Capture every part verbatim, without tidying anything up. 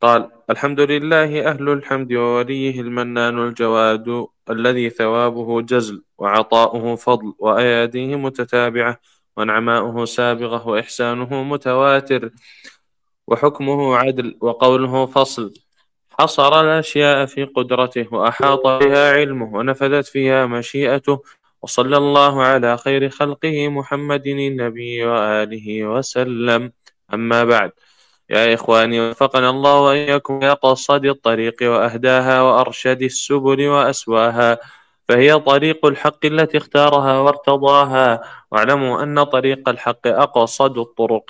قال: الحمد لله أهل الحمد ووليه المنان الجواد الذي ثوابه جزل وعطاؤه فضل وأياديه متتابعة ونعماؤه سابغة وإحسانه متواتر وحكمه عدل وقوله فصل. حصر الأشياء في قدرته وأحاط بها علمه ونفذت فيها مشيئته. وصلى الله على خير خلقه محمد النبي وآله وسلم. أما بعد، يا إخواني، وفقنا الله وإياكم إلى قصد الطريق وأهداها وأرشد السبل وأسواها، فهي طريق الحق التي اختارها وارتضاها. واعلموا أن طريق الحق أقصد الطرق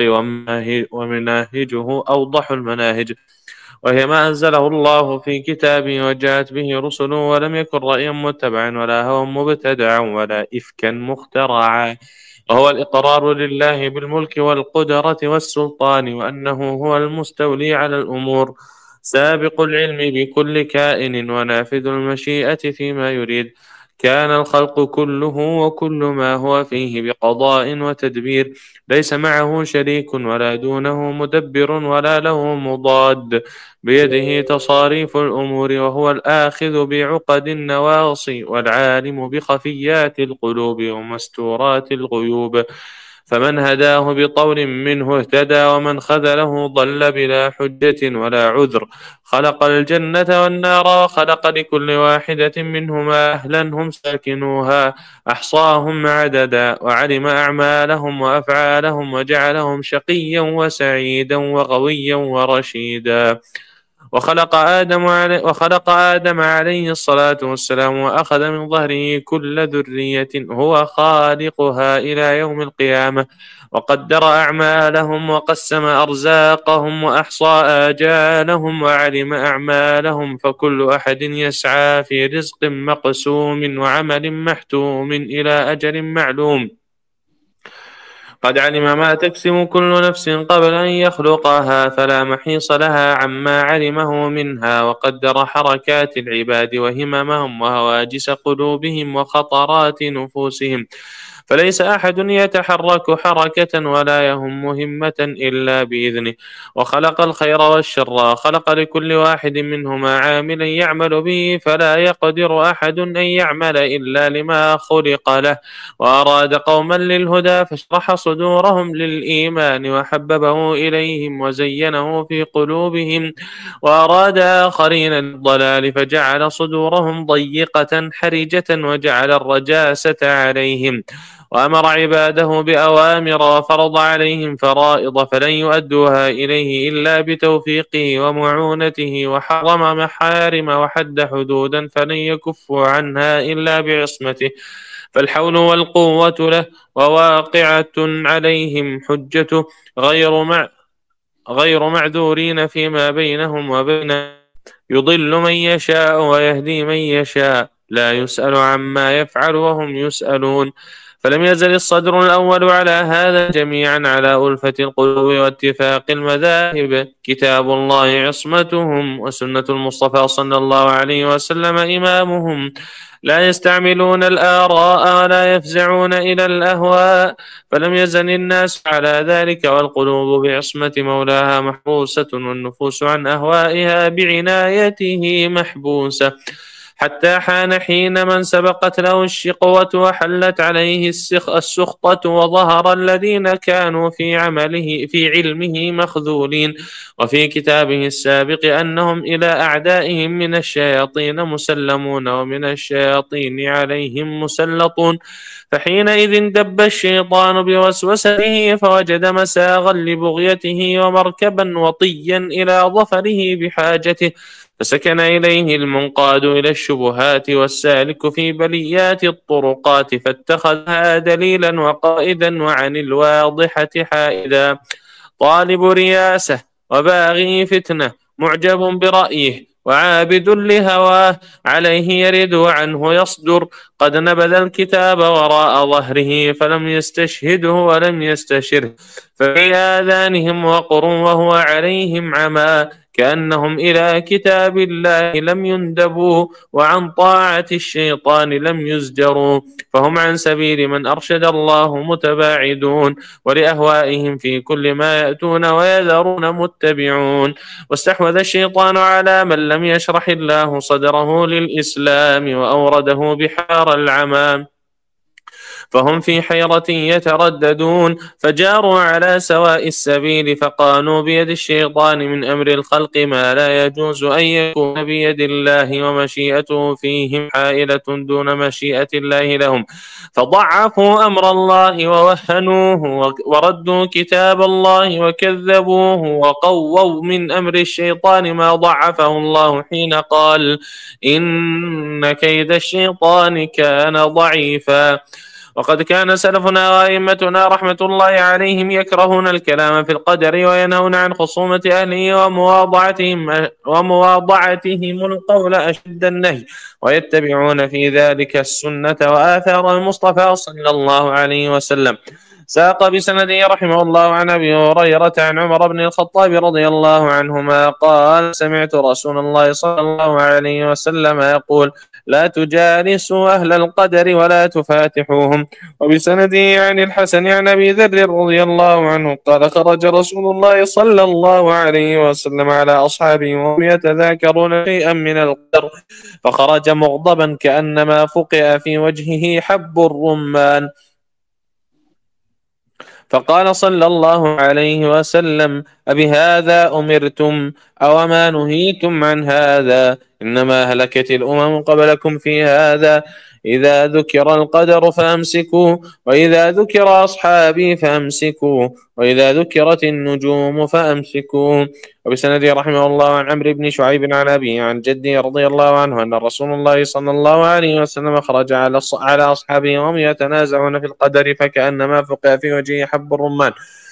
ومناهجه أوضح المناهج، وهي ما أنزله الله في كتابه وجاءت به رسله، ولم يكن رأيا متبعا ولا هوى مبتدعا ولا إفكا مخترعا، وهو الإقرار لله بالملك والقدرة والسلطان، وأنه هو المستولي على الأمور، سابق العلم بكل كائن ونافذ المشيئة فيما يريد. كان الخلق كله وكل ما هو فيه بقضاء وتدبير، ليس معه شريك ولا دونه مدبر ولا له مضاد، بيده تصاريف الأمور، وهو الآخذ بعقد النواصي والعالم بخفيات القلوب ومستورات الغيوب. فمن هداه بطول منه اهتدى، ومن خذله ضل بلا حجة ولا عذر. خلق الجنة والنار وخلق لكل واحدة منهما أهلا هم ساكنوها، أحصاهم عددا وعلم أعمالهم وأفعالهم، وجعلهم شقيا وسعيدا وغويا ورشيدا. وخلق آدم علي وخلق آدم عليه الصلاة والسلام، وأخذ من ظهره كل ذرية هو خالقها إلى يوم القيامة، وقدر أعمالهم وقسم أرزاقهم وأحصى آجالهم وعلم أعمالهم، فكل أحد يسعى في رزق مقسوم وعمل محتوم إلى أجل معلوم. قد علم ما تكسب كل نفس قبل أن يخلقها، فلا محيص لها عما علمه منها، وقدر حركات العباد وهممهم وهواجس قلوبهم وخطرات نفوسهم، فليس أحد يتحرك حركة ولا يهم مهمة إلا بإذنه. وخلق الخير والشر، خلق لكل واحد منهما عاملا يعمل به، فلا يقدر أحد أن يعمل إلا لما خلق له. وأراد قوما للهدى فاشرح صدورهم للإيمان وحببه إليهم وزينه في قلوبهم، وأراد آخرين للضلال فجعل صدورهم ضيقة حرجة وجعل الرجاسة عليهم، وأمر عباده بأوامر وفرض عليهم فرائض فلن يؤدوها إليه إلا بتوفيقه ومعونته، وحرم محارم وحد حدودا فلن يكفوا عنها إلا بعصمته، فالحول والقوة له، وواقعة عليهم حجته، غير مع غير معذورين فيما بينهم وبين. يضل من يشاء ويهدي من يشاء، لا يسأل عما يفعل وهم يسألون. فلم يزل الصدر الأول على هذا جميعا، على ألفة القلوب واتفاق المذاهب، كتاب الله عصمتهم، وسنة المصطفى صلى الله عليه وسلم إمامهم، لا يستعملون الآراء ولا يفزعون إلى الأهواء. فلم يزل الناس على ذلك، والقلوب بعصمة مولاها محروسة، والنفوس عن أهوائها بعنايته محبوسة، حتى حان حين من سبقت له الشقوة وحلت عليه السخطة، وظهر الذين كانوا في عمله في علمه مخذولين، وفي كتابه السابق أنهم إلى أعدائهم من الشياطين مسلمون، ومن الشياطين عليهم مسلطون. فحينئذ دب الشيطان بوسوسته، فوجد مساغا لبغيته ومركبا وطيا إلى ظفره بحاجته، فسكن إليه المنقاد إلى الشبهات والسالك في بليات الطرقات، فاتخذها دليلا وقائدا وعن الواضحة حائدا. طالب رياسة وباغي فتنة، معجب برأيه وعابد لهواه، عليه يرد وعنه يصدر، قد نبذ الكتاب وراء ظهره، فلم يستشهده ولم يستشره، ففي آذانهم وقر وهو عليهم عمى، كأنهم إلى كتاب الله لم يندبوا وعن طاعة الشيطان لم يزجروا، فهم عن سبيل من أرشد الله متباعدون، ولأهوائهم في كل ما يأتون ويذرون متبعون. واستحوذ الشيطان على من لم يشرح الله صدره للإسلام وأورده بحار العمام، فهم في حيرة يترددون، فجاروا على سواء السبيل فقانوا بيد الشيطان من أمر الخلق ما لا يجوز أن يكون بيد الله، ومشيئته فيهم حائلة دون مشيئة الله لهم، فضعفوا أمر الله ووهنوه وردوا كتاب الله وكذبوه، وقووا من أمر الشيطان ما ضعفه الله حين قال إن كيد الشيطان كان ضعيفا. وقد كان سلفنا وأئمتنا رحمة الله عليهم يكرهون الكلام في القدر وينهون عن خصومة أهله ومواضعتهم, ومواضعتهم القول أشد النهي، ويتبعون في ذلك السنة وآثار المصطفى صلى الله عليه وسلم. ساق بسنده رحمه الله عن أبي هريرة عن عمر بن الخطاب رضي الله عنهما قال سمعت رسول الله صلى الله عليه وسلم يقول لا تجالسوا أهل القدر ولا تفاتحوهم. وبسنده عن الحسن عن أبي ذر رضي الله عنه قال خرج رسول الله صلى الله عليه وسلم على أصحابه وهم يتذاكرون شيئا من القدر، فخرج مغضبا كأنما فقئ في وجهه حب الرمان، فقال صلى الله عليه وسلم أبهذا أمرتم أو ما نهيتم عن هذا؟ إنما هلكت الأمم قبلكم في هذا، إذا ذكر القدر فأمسكوا، وإذا ذكر أصحابي فأمسكوا، وإذا ذكرت النجوم فأمسكوا. وبسنده رحمه الله عن عمرو بن شعيب عن أبيه عن جده رضي الله عنه أن رسول الله صلى الله عليه وسلم خرج على على أصحابه وهم يتنازعون في القدر فكأنما فقع في وجهه حب الرمان،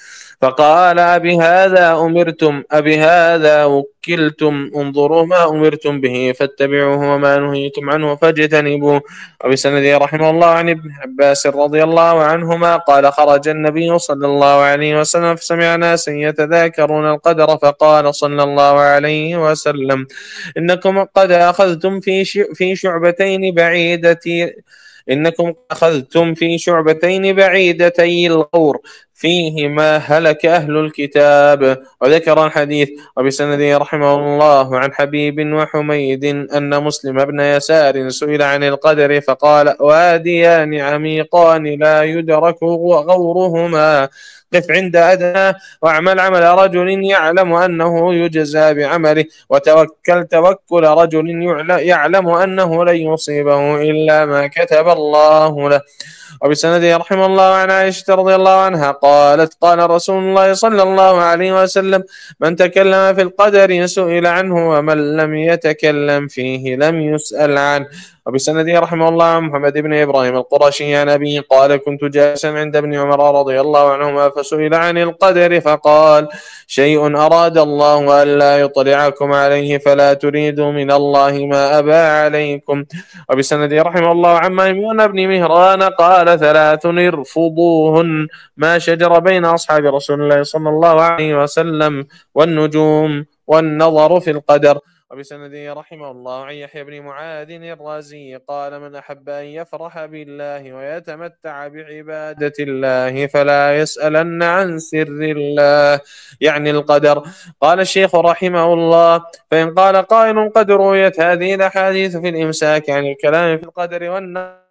فقال أبهذا أمرتم أبهذا وكلتم؟ انظروا ما أمرتم به فاتبعوه وما نهيتم عنه فاجتنبوه. وبسنده رحمه الله عن ابن عباس رضي الله عنهما قال خرج النبي صلى الله عليه وسلم فسمع ناسا يتذاكرون القدر فقال صلى الله عليه وسلم إنكم قد أخذتم في في شعبتين بعيدتين إنكم أخذتم في شعبتين بعيدتي الغور فيهما هلك أهل الكتاب. وذكر الحديث. وبسنده رحمه الله عن حبيب وحميد أن مسلم بن يسار سئل عن القدر فقال واديان عميقان لا يدرك غورهما، قف عند أدناه واعمل عمل رجل يعلم أنه يجزى بعمله، وتوكل توكل رجل يعلم أنه لن يصيبه إلا ما كتب الله له. وبسنده رحمه الله عن عائشة رضي الله عنها قالت قال رسول الله صلى الله عليه وسلم من تكلم في القدر سئل عنه ومن لم يتكلم فيه لم يسأل عنه. وبسنده رحمه الله عن محمد بن إبراهيم القرشي عن أبيه قال كنت جالسا عند ابن عمر رضي الله عنهما فسئل عن القدر فقال شيء أراد الله ألا يطلعكم عليه فلا تريدوا من الله ما أبى عليكم. وبسنده رحمه الله عن ميمون بن مهران قال ثلاث ارفضوهن ما شجر بين أصحاب رسول الله صلى الله عليه وسلم والنجوم والنظر في القدر. وبسنده رحمه الله عن يحيى بن معاذ الرازي قال من أحب أن يفرح بالله ويتمتع بعبادة الله فلا يسألن عن سر الله، يعني القدر. قال الشيخ رحمه الله فإن قال قائل قد رويت هذه الأحاديث في الإمساك عن الكلام في القدر والنار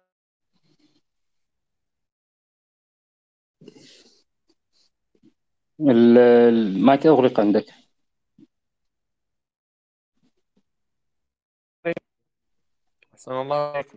المايك أغلق عندك. أحسن الله عليكم.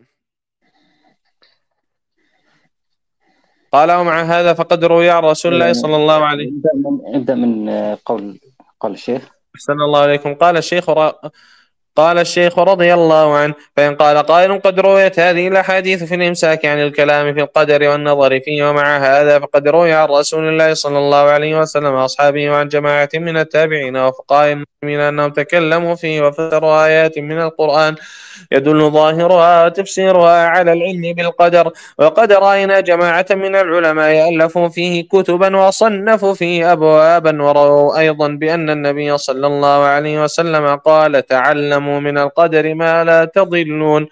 قال ومع هذا فقد روي عن رسول الله صلى الله عليه وسلم ابدأ من قول قول الشيخ. أحسن الله عليكم. قال الشيخ قال الشيخ رضي الله عنه: فإن قال قائل: قد رويت هذه الأحاديث في الإمساك عن الكلام في القدر والنظر فيه، ومع هذا فقد روي عن رسول الله صلى الله عليه وسلم وأصحابه وعن جماعة من التابعين وفقهاء المسلمين أنهم تكلموا فيه وفسروا آيات من القرآن يدل ظاهرها وتفسيرها على العلم بالقدر. وقد رأينا جماعة من العلماء ألفوا فيه كتبا وصنفوا فيه أبوابا، ورأوا أيضا بأن النبي صلى الله عليه وسلم قال: تعلموا من القدر ما لا تضلون.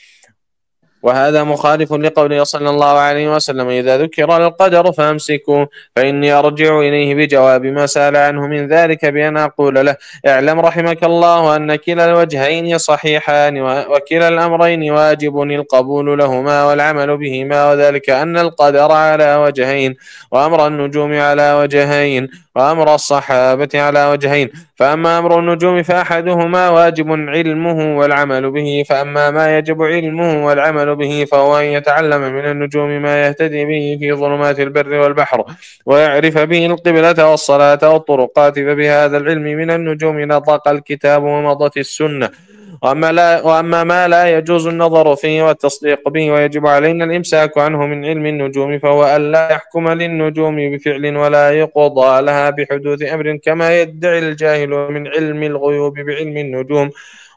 وهذا مخالف لقوله صلى الله عليه وسلم: إذا ذكر القدر فامسكوا. فإني أرجع إليه بجواب ما سأل عنه من ذلك بأن أقول له: اعلم رحمك الله أن كلا الوجهين صحيحان، وكلا الأمرين واجب القبول لهما والعمل بهما، وذلك أن القدر على وجهين، وأمر النجوم على وجهين، وأمر الصحابة على وجهين. فأما أمر النجوم فأحدهما واجب علمه والعمل به، فأما ما يجب علمه والعمل به فهو أن يتعلم من النجوم ما يهتدي به في ظلمات البر والبحر، ويعرف به القبلة والصلاة والطرقات، فبهذا العلم من النجوم نطق الكتاب ومضت السنة. وأما, لا وأما ما لا يجوز النظر فيه والتصديق به ويجب علينا الإمساك عنه من علم النجوم، فهو أن لا يحكم للنجوم بفعل ولا يقضى لها بحدوث أمر، كما يدعي الجاهل من علم الغيوب بعلم النجوم،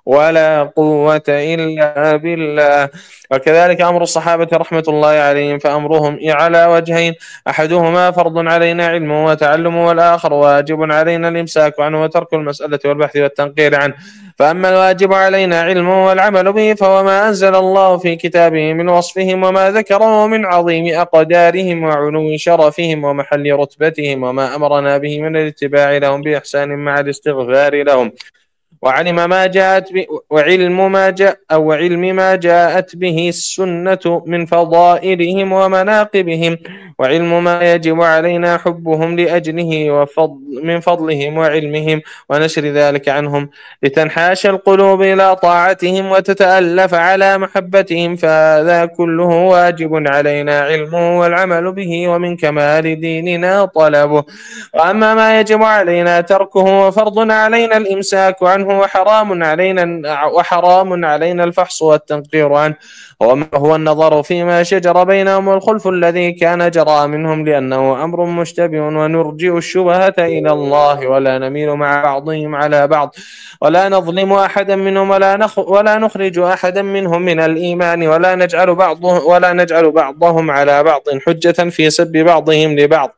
ولا قوة إلا بالله. وكذلك أمر الصحابة رحمة الله عليهم، فأمرهم على وجهين: أحدهما فرض علينا علمه وتعلمه، والآخر واجب علينا الإمساك عنه وترك المسألة والبحث والتنقير عنه. فأما الواجب علينا علمه والعمل به فهو ما أنزل الله في كتابه من وصفهم وما ذكره من عظيم أقدارهم وعلو شرفهم ومحل رتبتهم، وما أمرنا به من الاتباع لهم بإحسان مع الاستغفار لهم. وعلم ما جاءت ب... وعلم ما جاء أو علم ما جاءت به السنة من فضائلهم ومناقبهم، وعلم ما يجب علينا حبهم لأجله وفضل من فضلهم وعلمهم ونشر ذلك عنهم، لتنحاش القلوب إلى طاعتهم وتتألف على محبتهم، فهذا كله واجب علينا علمه والعمل به، ومن كمال ديننا طلبه. وأما ما يجب علينا تركه وفرض علينا الإمساك عنه، وحرام علينا وحرام علينا الفحص والتنقير عنه، وما هو النظر فيما شجر بينهم والخلف الذي كان جرى منهم، لأنه أمر مشتبه، ونرجع الشبهة إلى الله، ولا نميل مع بعضهم على بعض، ولا نظلم أحدا منهم، ولا نخ ولا نخرج أحدا منهم من الإيمان، ولا نجعل بعضهم ولا نجعل بعضهم على بعض حجة في سب بعضهم لبعض،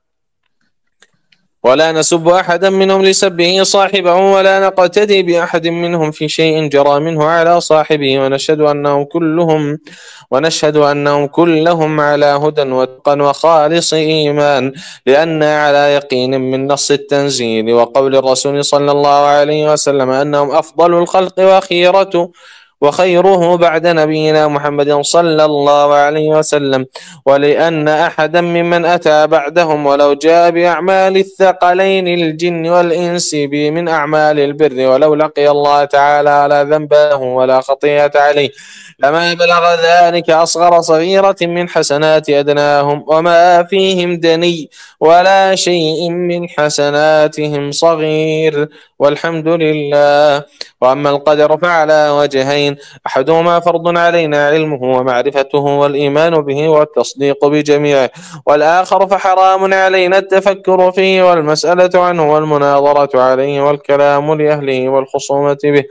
ولا نسب أحدا منهم لسبه صاحبه، ولا نقتدي بأحد منهم في شيء جرى منه على صاحبه، ونشهد أنهم كلهم ونشهد أنهم كلهم على هدى وتقى وخالص إيمان، لأننا على يقين من نص التنزيل وقول الرسول صلى الله عليه وسلم أنهم أفضل الخلق وخيرته وخيره بعد نبينا محمد صلى الله عليه وسلم، ولأن أحدا ممن أتى بعدهم ولو جاء بأعمال الثقلين الجن والإنس من أعمال البر، ولو لقي الله تعالى لا ذنب له ولا خطيئة عليه، لما بلغ ذلك أصغر صغيرة من حسنات أدناهم، وما فيهم دني ولا شيء من حسناتهم صغير، والحمد لله. وأما القدر فعلى وجهين: أحدهما فرض علينا علمه ومعرفته والإيمان به والتصديق بجميعه، والآخر فحرام علينا التفكر فيه والمسألة عنه والمناظرة عليه والكلام لأهله والخصومة به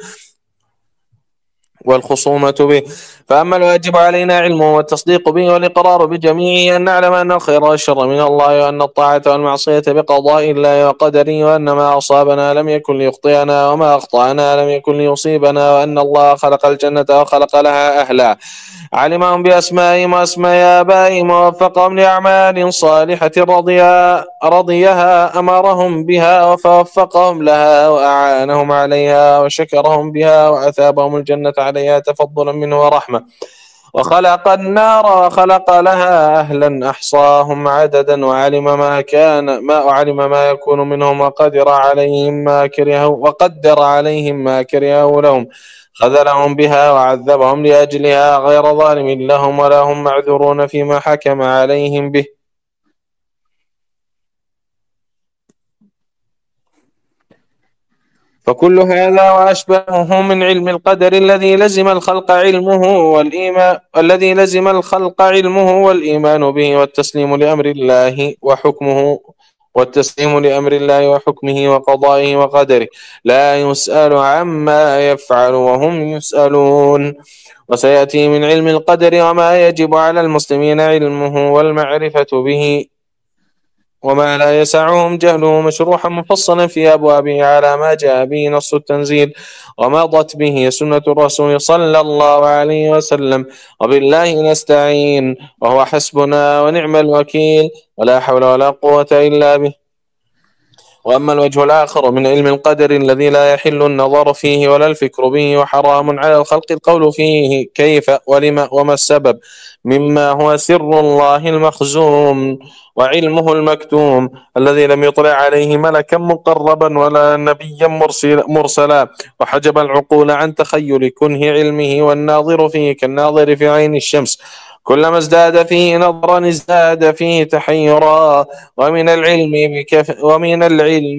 والخصومة به. فأما الواجب علينا علمه والتصديق به والإقرار بجميعه، أن نعلم أن الخير والشر من الله، وأن الطاعة والمعصية بقضاء الله وقدره، وأن ما أصابنا لم يكن ليخطئنا وما أخطأنا لم يكن ليصيبنا، وأن الله خلق الجنة وخلق لها أهلا، علمهم بأسمائهم وأسماء آبائهم، ووفقهم لأعمال صالحة رضيها, رضيها أمرهم بها وفوفقهم لها وأعانهم عليها وشكرهم بها وأثابهم الجنة عليها تفضلا منه ورحمة، وخلق النار وخلق لها أهلا أحصاهم عددا، وعلم ما كان ما علم ما يكون منهم، وقدر عليهم ما كرهوا وقدر عليهم ما كرهوا لهم، خذلهم بها وعذبهم لأجلها غير ظالم لهم، ولا هم معذورون فيما حكم عليهم به. فكل هذا وأشباهه من علم القدر الذي لزم الخلق علمه والإيمان الذي لزم الخلق علمه والإيمان به والتسليم لأمر الله وحكمه والتسليم لأمر الله وحكمه وقضائه وقدره، لا يسأل عما يفعل وهم يسألون. وسيأتي من علم القدر وما يجب على المسلمين علمه والمعرفة به وما لا يسعهم جهله مشروحا مفصلا في أبوابه على ما جاء به نص التنزيل ومضت به سنة الرسول صلى الله عليه وسلم، وبالله نستعين وهو حسبنا ونعم الوكيل ولا حول ولا قوة إلا به. وأما الوجه الآخر من علم القدر الذي لا يحل النظر فيه ولا الفكر به وحرام على الخلق القول فيه كيف ولما وما السبب، مما هو سر الله المخزوم وعلمه المكتوم الذي لم يطلع عليه ملكا مقربا ولا نبيا مرسل مرسلا، وحجب العقول عن تخيل كنه علمه، والناظر فيه كالناظر في عين الشمس، كلما ازداد فيه نظرا ازداد فيه تحيرا، ومن العلم بكف ومن العلم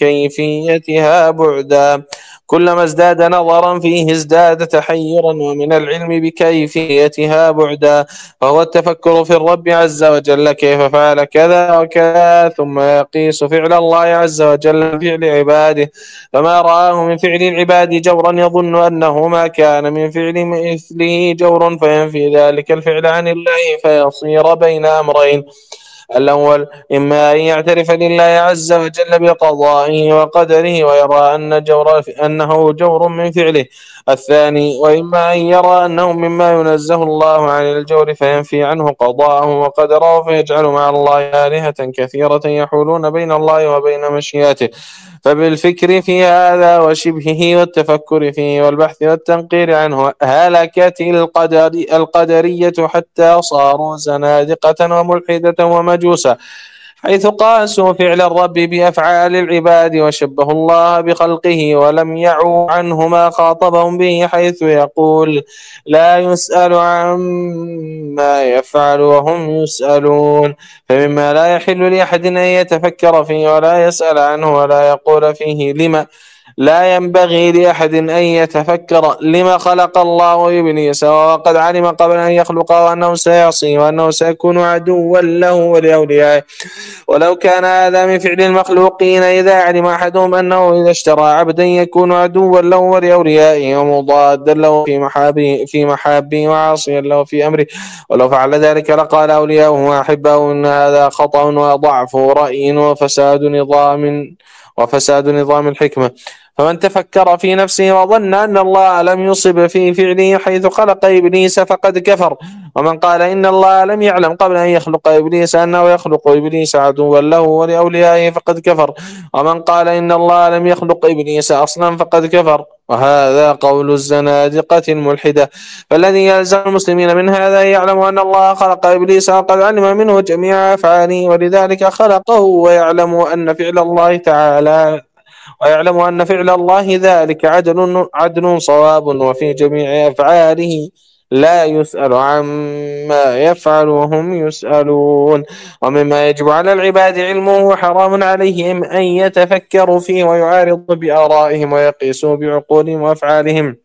بكيفيتها بعدا، كلما ازداد نظرا فيه ازداد تحيرا، ومن العلم بكيفيتها بعدا، فهو التفكر في الرب عز وجل كيف فعل كذا وكذا، ثم يقيس فعل الله عز وجل فعل عباده، فما رآه من فعل العباد جورا يظن أنه ما كان من فعل مثله جور، فينفي ذلك الفعل عن الله فيصير بين أمرين: الأول إما أن يعترف لله عز وجل بقضائه وقدره ويرى أن جور أنه جور من فعله، الثاني وإما أن يرى أنه مما ينزه الله عن الجور فينفي عنه قضاءه وقدره، فيجعل مع الله آلهة كثيرة يحولون بين الله وبين مشيئته. فبالفكر في هذا وشبهه والتفكر فيه والبحث والتنقير عنه هلكت القدر القدرية حتى صاروا زنادقة وملحدة ومجوسا، حيث قاسوا فعل الرب بأفعال العباد وشبهوا الله بخلقه ولم يعوا عنه ما خاطبهم به، حيث يقول: لا يسأل عما يفعل وهم يسألون. فمما لا يحل لأحد أن يتفكر فيه ولا يسأل عنه ولا يقول فيه لما، لا ينبغي لأحد أن يتفكر لما خلق الله إبليس وقد علم قبل أن يخلقه أنه سيعصي وأنه سيكون عدوا له ولأوليائه، ولو كان هذا من فعل المخلوقين إذا علم أحدهم أنه إذا اشترى عبدا يكون عدوا له ولأوليائه ومضادا له في محابه في محابه وعاصيا له في أمره، ولو فعل ذلك لقال أولياؤه وأحباؤه إن هذا خطأ وضعف رأي وفساد نظام وفساد نظام الحكمة. فمن تفكر في نفسه وظن أن الله لم يصب في فعله حيث خلق إبليس فقد كفر، ومن قال إن الله لم يعلم قبل أن يخلق إبليس أنه يخلق إبليس عدوا له ولأوليائه فقد كفر، ومن قال إن الله لم يخلق إبليس أصلا فقد كفر، وهذا قول الزنادقة الملحدة. فالذي يلزم المسلمين من هذا يعلم أن الله خلق إبليس وقد علم منه جميع أفعاله ولذلك خلقه، ويعلم أن فعل الله تعالى ويعلم أن فعل الله ذلك عدل عدل صواب، وفي جميع أفعاله لا يسأل عما يفعل وهم يسألون. ومما يجب على العباد علمه حرام عليهم أن يتفكروا فيه ويعارض بآرائهم ويقيسوا بعقولهم وأفعالهم.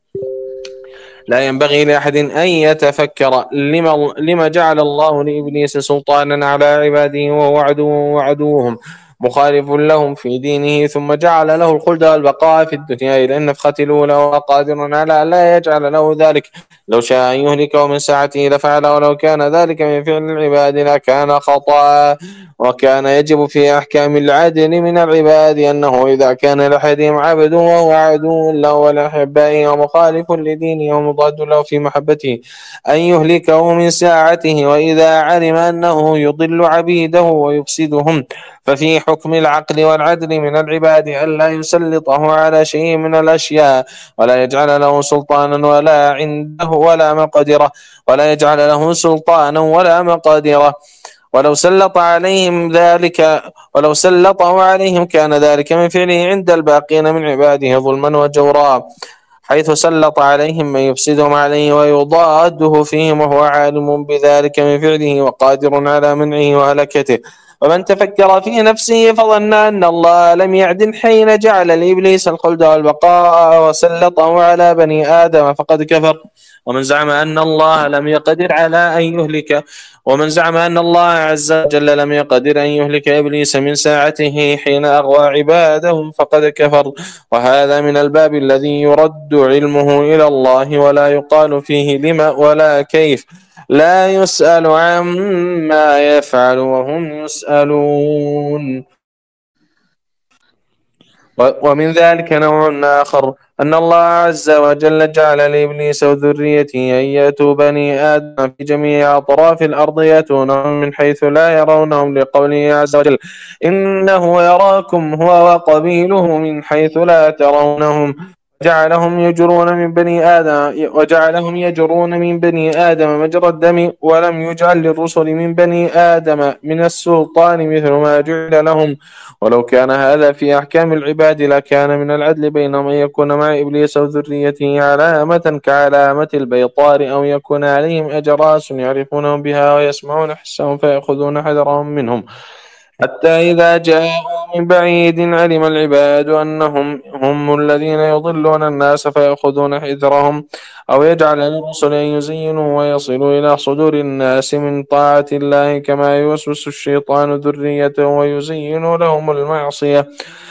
لا ينبغي لأحد أن يتفكر لما, لما جعل الله لإبليس سلطانا على عباده وهو عدو وعدوهم مخالف لهم في دينه، ثم جعل له الخلد والبقاء في الدنيا إلى النفخة الأولى، وقادر على لا يجعل له ذلك، لو شاء أن يهلكه من ساعته لفعل، ولو كان ذلك من فعل العباد لكان خطأ. وكان يجب في أحكام العدل من العباد أنه إذا كان لأحدهم عبد وهو عدو له ولأحبائه ومخالف لدينه ومضاد له في محبته أن يهلكه من ساعته، وإذا علم أنه يضل عبيده ويفسدهم ففي حكم العقل والعدل من العباد ألا يسلطه على شيء من الأشياء ولا يجعل له سلطانا ولا عنده ولا مقدرة ولا يجعل له سلطانا ولا مقدرة ولو سلط عليهم ذلك ولو سلطه عليهم كان ذلك من فعله عند الباقين من عباده ظلما وجورا، حيث سلط عليهم من يفسدهم عليه ويضاده فيهم وهو عالم بذلك من فعله وقادر على منعه وهلكته. ومن تفكر في نفسه فظن أن الله لم يعدل حين جعل لإبليس الخلد والبقاء وسلطه على بني آدم فقد كفر. ومن زعم أن الله لم يقدر على أن يهلك ومن زعم أن الله عز وجل لم يقدر أن يهلك إبليس من ساعته حين أغوى عباده فقد كفر. وهذا من الباب الذي يرد علمه إلى الله ولا يقال فيه لما ولا كيف، لا يسأل عما يفعل وهم يسألون. ومن ذلك نوع آخر أن الله عز وجل جعل لإبليس وذريته أن يأتوا بني آدم في جميع أطراف الأرض يأتونهم من حيث لا يرونهم، لقوله عز وجل إنه يراكم هو وقبيله من حيث لا ترونهم، جعلهم يجرون من بني آدم وجعلهم يجرون من بني آدم مجرى الدم، ولم يجعل للرسل من بني آدم من السلطان مثل ما جعل لهم. ولو كان هذا في أحكام العباد لكان من العدل بينهم أن يكون مع إبليس وذريته علامة كعلامة البيطار، أو يكون عليهم أجراس يعرفونهم بها ويسمعون حسهم فيأخذون حذرهم منهم، حتى إذا جاءوا من بعيد علم العباد أنهم هم الذين يضلون الناس فيأخذون حذرهم. أو يجعل للرسل أن يزينوا ويصلوا إلى صدور الناس من طاعة الله كما يوسوس الشيطان ذريته ويزين لهم المعصية،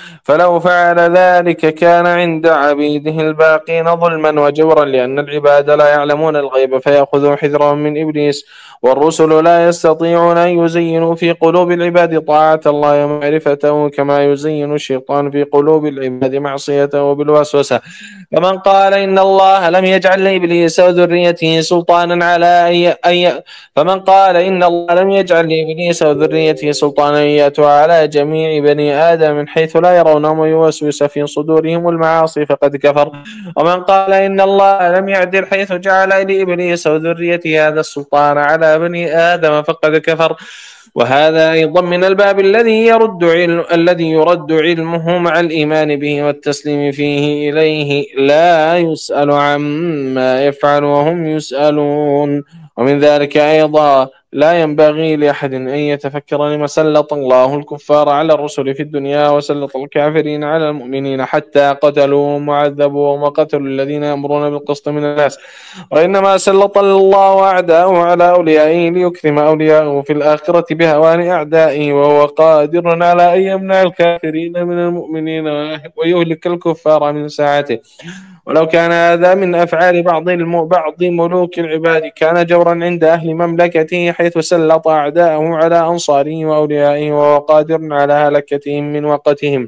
فلو فعل ذلك كان عند عبيده الباقين ظلما وجورا، لأن العباد لا يعلمون الغيب فيأخذوا حذرهم من إبليس، والرسل لا يستطيعون أن يزينوا في قلوب العباد طاعة الله ومعرفته كما يزين الشيطان في قلوب العباد معصيته بالوسوسة. فمن قال إن الله لم يجعل لإبليس وذريته سلطانا على أي أي فمن قال إن الله لم يجعل لإبليس وذريته سلطانا يأتوا على جميع بني آدم من حيث لا يرونهم ويوسوس في صدورهم المعاصي فقد كفر. ومن قال إن الله لم يعدل حيث جعل لإبليس وذريته هذا السلطان على بني آدم فقد كفر. وهذا أيضا من الباب الذي يرد علم الذي يرد علمه مع الإيمان به والتسليم فيه إليه، لا يسأل عما يفعل وهم يسألون. ومن ذلك أيضا لا ينبغي لأحد أن يتفكر لما سلط الله الكفار على الرسل في الدنيا وسلط الكافرين على المؤمنين حتى قتلوهم وعذبوهم وقتلوا الذين يأمرون بالقسط من الناس، وإنما سلط الله أعداءه على أوليائه ليكرم أولياءه في الآخرة بهوان أعدائه، وهو قادر على أن يمنع الكافرين من المؤمنين ويهلك الكفار من ساعته. ولو كان هذا من أفعال بعض بعض ملوك العباد كان جورا عند أهل مملكته، حيث سلط أعداءه على أنصاره وأوليائه وهو قادر على هلكتهم من وقتهم.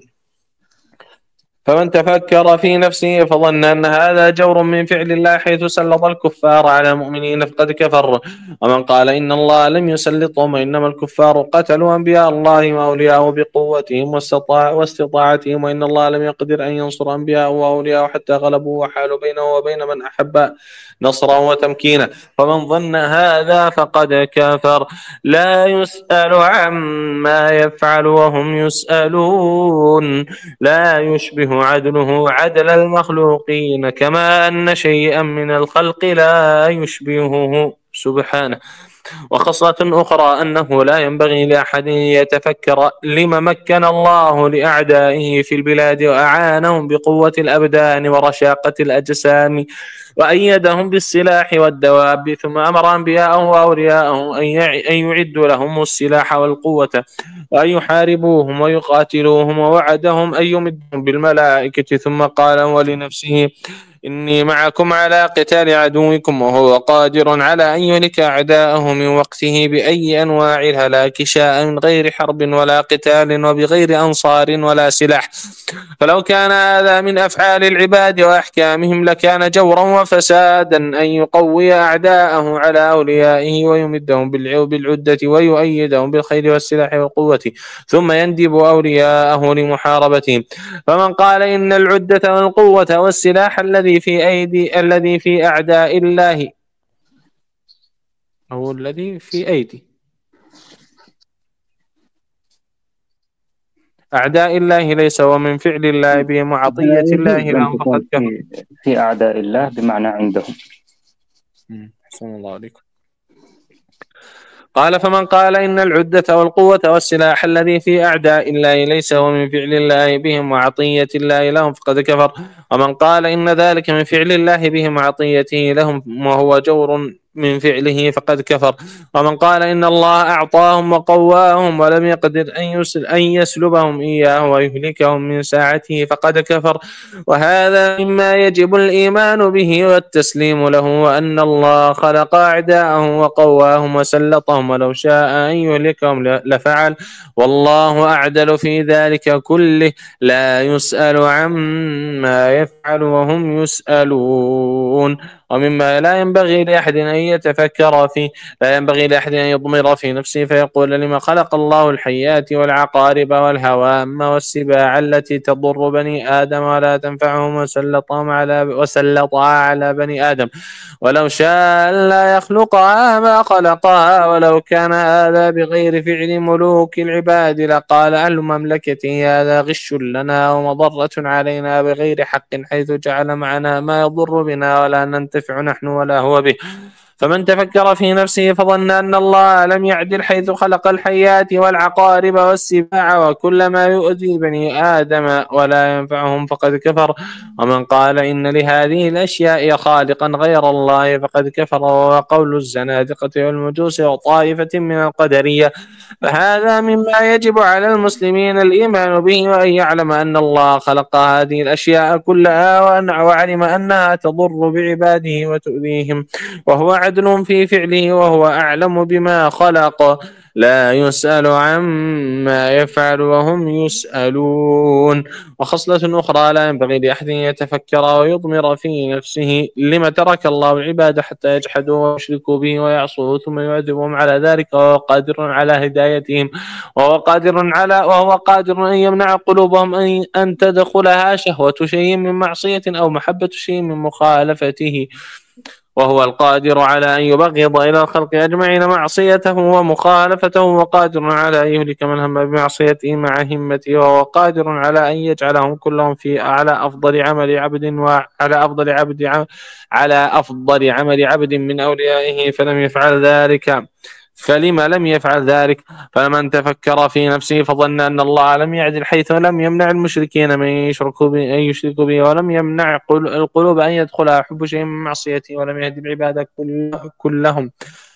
فمن تفكر في نفسه فظن أن هذا جور من فعل الله حيث سلط الكفار على المؤمنين فقد كفر. ومن قال إن الله لم يسلطهم وإنما الكفار قتلوا أنبياء الله وأولياءه بقوتهم واستطاعتهم، وإن الله لم يقدر أن ينصر أنبياءه وأولياءه حتى غلبوا وحالوا بينه وبين من أحب نصرا وتمكينا، فمن ظن هذا فقد كفر. لا يسأل عما يفعل وهم يسألون، لا يشبه عدله عدل المخلوقين كما أن شيئا من الخلق لا يشبهه سبحانه. وخصلة أخرى أنه لا ينبغي لأحد يتفكر لما مكن الله لأعدائه في البلاد وأعانهم بقوة الأبدان ورشاقة الأجسام وأيدهم بالسلاح والدواب، ثم أمر أنبياءه وأولياءه أن يعدوا لهم السلاح والقوة وأن يحاربوهم ويقاتلوهم، ووعدهم أن يمدهم بالملائكة، ثم قال ولنفسه إني معكم على قتال عدوكم، وهو قادر على أن يهلك أعداءه من وقته بأي أنواع الهلاك شاء من غير حرب ولا قتال وبغير أنصار ولا سلاح. فلو كان هذا من أفعال العباد وأحكامهم لكان جورا وفسادا أن يقوي أعداءه على أوليائه ويمدهم بالعدة ويؤيدهم بالخير والسلاح والقوة ثم يندب أولياءه لمحاربتهم. فمن قال إن العدة والقوة والسلاح الذي في أيدي الذي في أعداء الله أو الذي في أيدي أعداء الله ليس هو من فعل الله بهم وعطية الله لهم فقد كفر. في أعداء الله بمعنى عندهم. أحسن الله عليكم. قال: فمن قال إن العدة والقوة والسلاح الذي في أعداء الله ليس هو من فعل الله بهم وعطية الله لهم فقد كفر. ومن قال إن ذلك من فعل الله بهم وعطيته لهم وهو جور من فعله فقد كفر. ومن قال إن الله أعطاهم وقواهم ولم يقدر أن يسلبهم إياه ويهلكهم من ساعته فقد كفر. وهذا مما يجب الإيمان به والتسليم له، وأن الله خلق أعداءهم وقواهم وسلطهم، ولو شاء أن يهلكهم لفعل، والله أعدل في ذلك كله، لا يسأل عما يفعل وهم يسألون. ومما لا ينبغي لأحد أن يتفكر فيه، لا ينبغي لأحد أن يضمر في نفسه فيقول: لما خلق الله الحيات والعقارب والهوام والسباع التي تضر بني آدم ولا تنفعهم وسلطهم على وسلطها على بني آدم، ولو شاء لا يخلقها ما خلقها، ولو كان هذا بغير فعل ملوك العباد لقال أهل مملكته هذا غش لنا ومضرة علينا بغير حق، حيث جعل معنا ما يضر بنا ولا ننتفع نحن ولا هو به. فمن تفكر في نفسه فظن أن الله لم يعدل حيث خلق الحيات والعقارب والسباع وكل ما يؤذي بني آدم ولا ينفعهم فقد كفر. ومن قال إن لهذه الأشياء خالقا غير الله فقد كفر، وهو قول الزنادقة والمجوس وطائفة من القدرية. فهذا مما يجب على المسلمين الإيمان به، وأن يعلم أن الله خلق هذه الأشياء كلها وعلم أنها تضر بعباده وتؤذيهم، وهو عدل في فعله، وهو أعلم بما خلق، لا يسأل عما يفعل وهم يسألون. وخصلة أخرى لا ينبغي لأحد أن يتفكر ويضمر في نفسه: لما ترك الله العباد حتى يجحدوا ويشركوا به ويعصوه ثم يعذبهم على ذلك وهو قادر على هدايتهم، وهو قادر على وهو قادر أن يمنع قلوبهم أن, أن تدخلها شهوة شيء من معصية أو محبة شيء من مخالفته، وهو القادر على أن يبغض إلى الخلق أجمعين معصيته ومخالفته، وقادر على أن يهلك من هم بمعصيته مع همته، وهو قادر على أن يجعلهم كلهم في على أفضل عمل عبد وعلى أفضل عبد عم على أفضل عمل عبد من أوليائه، فلم يفعل ذلك فلما لم يفعل ذلك. فمن تفكر في نفسه فظن أن الله لم يعدل حيث لم يمنع المشركين من يشركوا به أن يشركوا به، ولم يمنع القلوب أن يدخلها حب شيء من معصيته، ولم يهدي العباد كلهم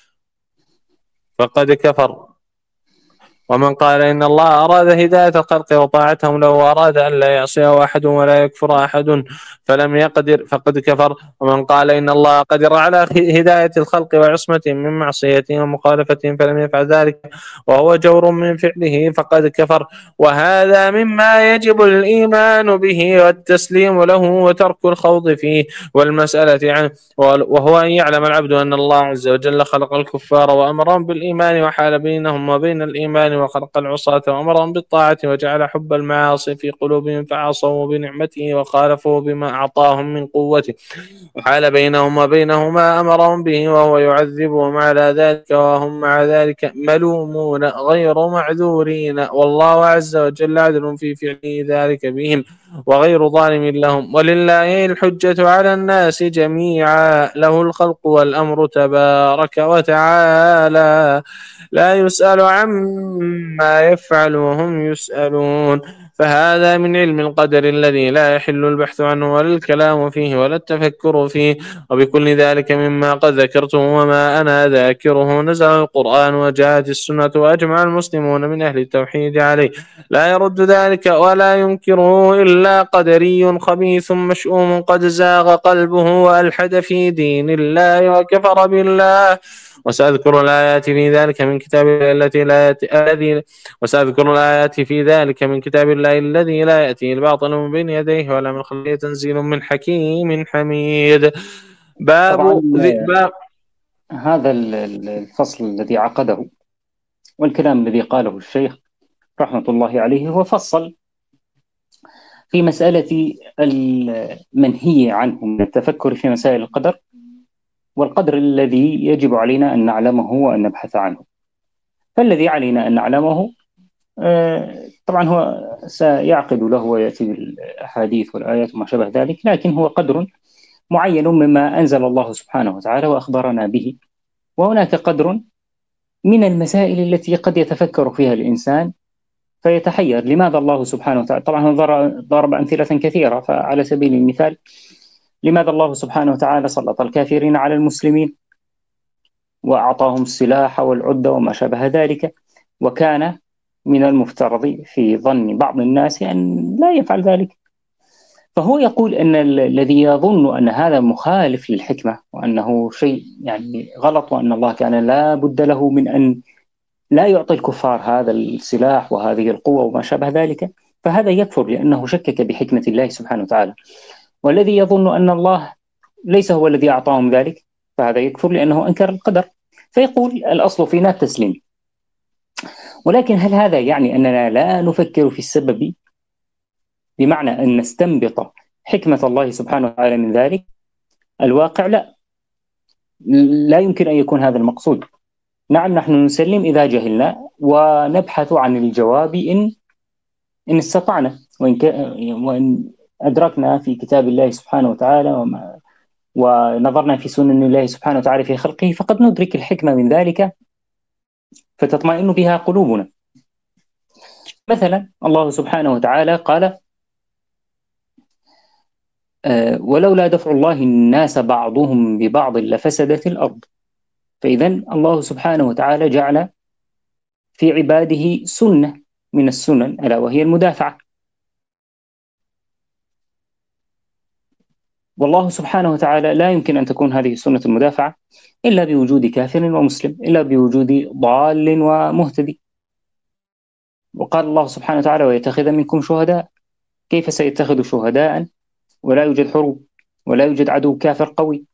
فقد كفر. ومن قال إن الله أراد هداية الخلق وطاعتهم له وأراد أن لا يعصيه أحد ولا يكفر أحد فلم يقدر فقد كفر. ومن قال إن الله قدر على هداية الخلق وعصمتهم من معصيتهم ومخالفتهم فلم يفعل ذلك وهو جور من فعله فقد كفر. وهذا مما يجب الإيمان به والتسليم له وترك الخوض فيه والمسألة عنه، وهو أن يعلم العبد أن الله عز وجل خلق الكفار وأمرهم بالإيمان وحال بينهم وبين الإيمان، وخلق العصاة وأمرهم بالطاعة وجعل حب المعاصي في قلوبهم فعصوا بنعمته وخالفوا بما أعطاهم من قوته، وحال بينهم وبينه ما أمرهم به وهو يعذبهم على ذلك وهم مع ذلك ملومون غير معذورين، والله عز وجل عدل في فعله ذلك بهم وغير ظالم لهم. ولله الحجة على الناس جميعا، له الخلق والأمر تبارك وتعالى، لا يسأل عما يفعل وهم يسألون. فهذا من علم القدر الذي لا يحل البحث عنه ولا الكلام فيه ولا التفكر فيه. وبكل ذلك مما قد ذكرته وما أنا ذاكره نزل القرآن وجاءت السنة وأجمع المسلمون من أهل التوحيد عليه، لا يرد ذلك ولا ينكره إلا قدري خبيث مشؤوم قد زاغ قلبه وألحد في دين الله وكفر بالله. وسأذكر الآيات في ذلك من كتاب الله التي لا يأتي الذي وسأذكر الآيات في ذلك من كتاب الله الذي لا يأتي الباطل من بين يديه ولا من خلفه تنزيل من حكيم حميد. باب باب هذا الفصل الذي عقده والكلام الذي قاله الشيخ رحمة الله عليه هو فصل في مسألة المنهي عنه من التفكر في مسائل القدر والقدر الذي يجب علينا أن نعلمه وأن نبحث عنه. فالذي علينا أن نعلمه طبعا هو سيعقد له ويأتي بالأحاديث والآيات وما شابه ذلك، لكن هو قدر معين مما أنزل الله سبحانه وتعالى وأخبرنا به. وهناك قدر من المسائل التي قد يتفكر فيها الإنسان فيتحير لماذا الله سبحانه وتعالى، طبعا هو ضرب أمثلة كثيرة، فعلى سبيل المثال لماذا الله سبحانه وتعالى سلط الكافرين على المسلمين وأعطاهم السلاح والعدة وما شابه ذلك، وكان من المفترض في ظن بعض الناس أن لا يفعل ذلك. فهو يقول أن الذي يظن أن هذا مخالف للحكمة وأنه شيء يعني غلط، وأن الله كان لا بد له من أن لا يعطي الكفار هذا السلاح وهذه القوة وما شابه ذلك، فهذا يكفر لأنه شكك بحكمة الله سبحانه وتعالى. والذي يظن أن الله ليس هو الذي أعطاهم ذلك فهذا يكفر لأنه أنكر القدر. فيقول الأصل فينا التسليم. ولكن هل هذا يعني أننا لا نفكر في السبب بمعنى أن نستنبط حكمة الله سبحانه وتعالى من ذلك؟ الواقع لا، لا يمكن أن يكون هذا المقصود. نعم، نحن نسلم إذا جهلنا ونبحث عن الجواب إن إن استطعنا، وإن, وإن أدركنا في كتاب الله سبحانه وتعالى وما ونظرنا في سنن الله سبحانه وتعالى في خلقه فقد ندرك الحكمة من ذلك فتطمئن بها قلوبنا. مثلا الله سبحانه وتعالى قال أه ولولا دفع الله الناس بعضهم ببعض لفسدت الأرض. فإذا الله سبحانه وتعالى جعل في عباده سنة من السنن ألا وهي المدافعة، والله سبحانه وتعالى لا يمكن أن تكون هذه سنة المدافعة إلا بوجود كافر ومسلم، إلا بوجود ضال ومهتدي. وقال الله سبحانه وتعالى ويتخذ منكم شهداء. كيف سيتخذ شهداء ولا يوجد حروب ولا يوجد عدو كافر قوي؟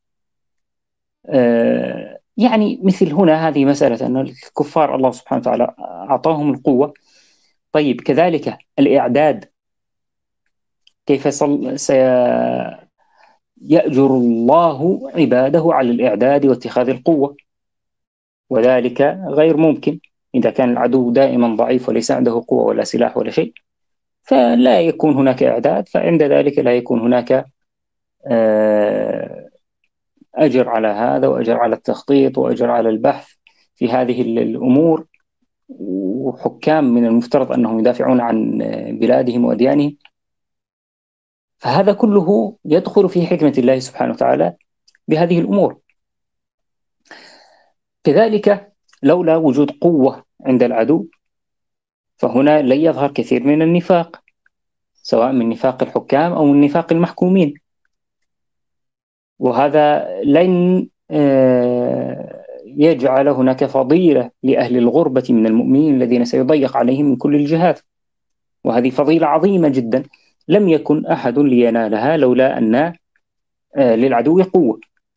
آه يعني مثل هنا هذه مسألة أن الكفار الله سبحانه وتعالى أعطاهم القوة. طيب كذلك الإعداد، كيف سيأجر الله عباده على الإعداد واتخاذ القوة؟ وذلك غير ممكن. إذا كان العدو دائما ضعيف وليس عنده قوة ولا سلاح ولا شيء فلا يكون هناك إعداد، فعند ذلك لا يكون هناك أجر على هذا وأجر على التخطيط وأجر على البحث في هذه الأمور. وحكام من المفترض أنهم يدافعون عن بلادهم وأديانهم، فهذا كله يدخل في حكمة الله سبحانه وتعالى بهذه الأمور. كذلك لولا وجود قوة عند العدو فهنا لن يظهر كثير من النفاق، سواء من نفاق الحكام أو من نفاق المحكومين، وهذا لن يجعل هناك فضيلة لأهل الغربة من المؤمنين الذين سيضيق عليهم من كل الجهات، وهذه فضيلة عظيمة جدا لم يكن أحد لينالها لولا أن للعدو قوة.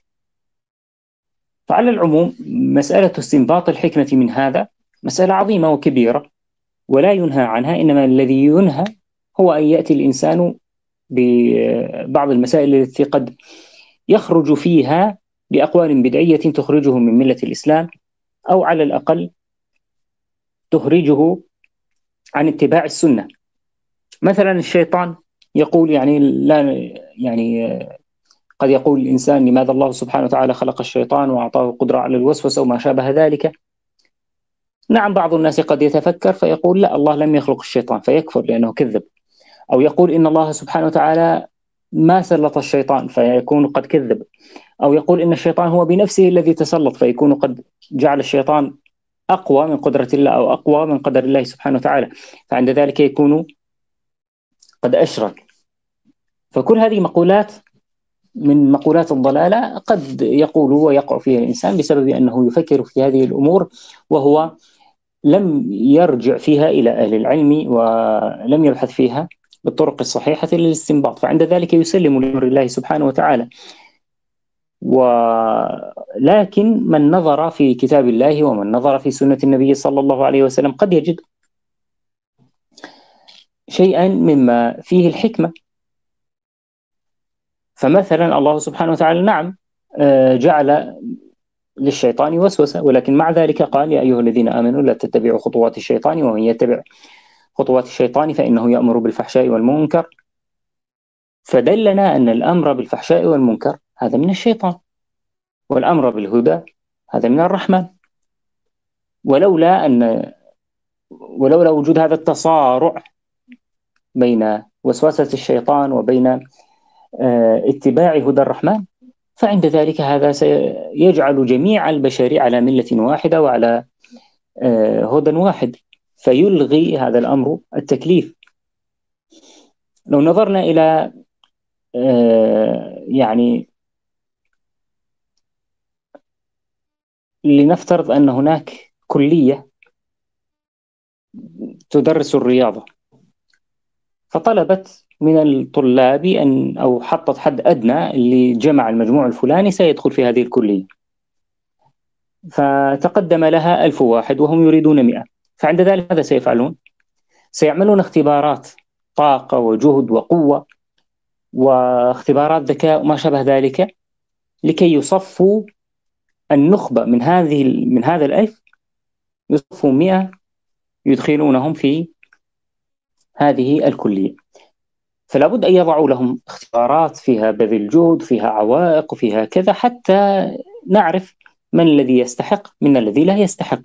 فعلى العموم مسألة استنباط الحكمة من هذا مسألة عظيمة وكبيرة ولا ينهى عنها، إنما الذي ينهى هو أن يأتي الإنسان ببعض المسائل التي قد يخرج فيها بأقوال بدعية تخرجه من ملة الإسلام، أو على الأقل تخرجه عن اتباع السنة. مثلا الشيطان يقول يعني لا يعني قد يقول الإنسان لماذا الله سبحانه وتعالى خلق الشيطان وأعطاه قدرة على الوسوسة وما شابه ذلك. نعم، بعض الناس قد يتفكر فيقول لا، الله لم يخلق الشيطان فيكفر لأنه كذب، أو يقول إن الله سبحانه وتعالى ما سلط الشيطان فيكون قد كذب، أو يقول إن الشيطان هو بنفسه الذي تسلط فيكون قد جعل الشيطان أقوى من قدرة الله أو أقوى من قدر الله سبحانه وتعالى، فعند ذلك يكون قد أشرك. فكل هذه مقولات من مقولات الضلالة قد يقول ويقع فيها الإنسان بسبب أنه يفكر في هذه الأمور وهو لم يرجع فيها إلى أهل العلم ولم يبحث فيها بالطرق الصحيحة للاستنباط، فعند ذلك يسلم لأمر الله سبحانه وتعالى. ولكن من نظر في كتاب الله ومن نظر في سنة النبي صلى الله عليه وسلم قد يجد شيئا مما فيه الحكمة. فمثلا الله سبحانه وتعالى نعم جعل للشيطان وسوسة، ولكن مع ذلك قال يا أيها الذين آمنوا لا تتبعوا خطوات الشيطان ومن يتبع خطوات الشيطان فإنه يأمر بالفحشاء والمنكر، فدلنا أن الأمر بالفحشاء والمنكر هذا من الشيطان، والأمر بالهدى هذا من الرحمن. ولولا أن ولولا وجود هذا التصارع بين وسوسة الشيطان وبين آه، اتباع هدى الرحمن، فعند ذلك هذا سيجعل جميع البشر على ملة واحدة وعلى آه، هدى واحد، فيلغي هذا الأمر التكليف. لو نظرنا إلى آه، يعني لنفترض أن هناك كلية تدرس الرياضة، فطلبت من الطلاب أن أو حطت حد أدنى اللي جمع المجموع الفلاني سيدخل في هذه الكلية، فتقدم لها ألف واحد وهم يريدون مئة، فعند ذلك ماذا سيفعلون؟ سيعملون اختبارات طاقة وجهد وقوة واختبارات ذكاء وما شابه ذلك لكي يصفوا النخبة من هذه من هذا الألف، يصفوا مئة يدخلونهم في هذه الكلية. فلا بد أن يضعوا لهم اختبارات فيها بذل جهد، فيها عوائق، وفيها كذا، حتى نعرف من الذي يستحق من الذي لا يستحق.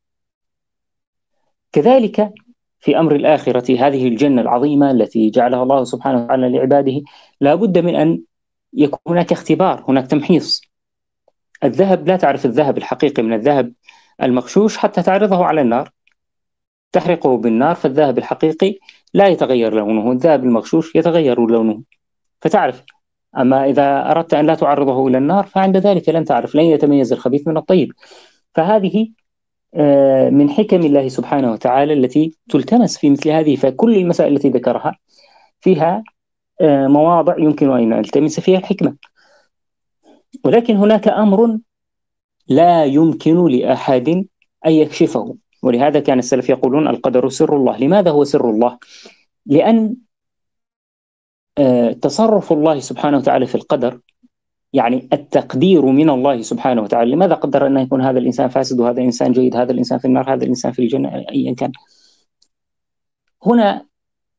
كذلك في أمر الآخرة، هذه الجنة العظيمة التي جعلها الله سبحانه وتعالى لعباده، لا بد من أن يكون هناك اختبار، هناك تمحيص. الذهب لا تعرف الذهب الحقيقي من الذهب المغشوش حتى تعرضه على النار، تحرقه بالنار، فالذهب الحقيقي لا يتغير لونه، الذهب المغشوش يتغير لونه فتعرف. أما إذا أردت أن لا تعرضه إلى النار فعند ذلك لن تعرف، لن يتميز الخبيث من الطيب. فهذه آه، من حكم الله سبحانه وتعالى التي تلتمس في مثل هذه. فكل المسائل التي ذكرها فيها آه، مواضع يمكن أن نلتمس فيها الحكمة، ولكن هناك أمر لا يمكن لأحد أن يكشفه. ولهذا كان السلف يقولون القدر سر الله. لماذا هو سر الله؟ لأن آه، تصرف الله سبحانه وتعالى في القدر يعني التقدير من الله سبحانه وتعالى. لماذا قدر أن يكون هذا الإنسان فاسد وهذا الإنسان جيد، هذا الإنسان في النار هذا الإنسان في الجنة، أيا كان؟ هنا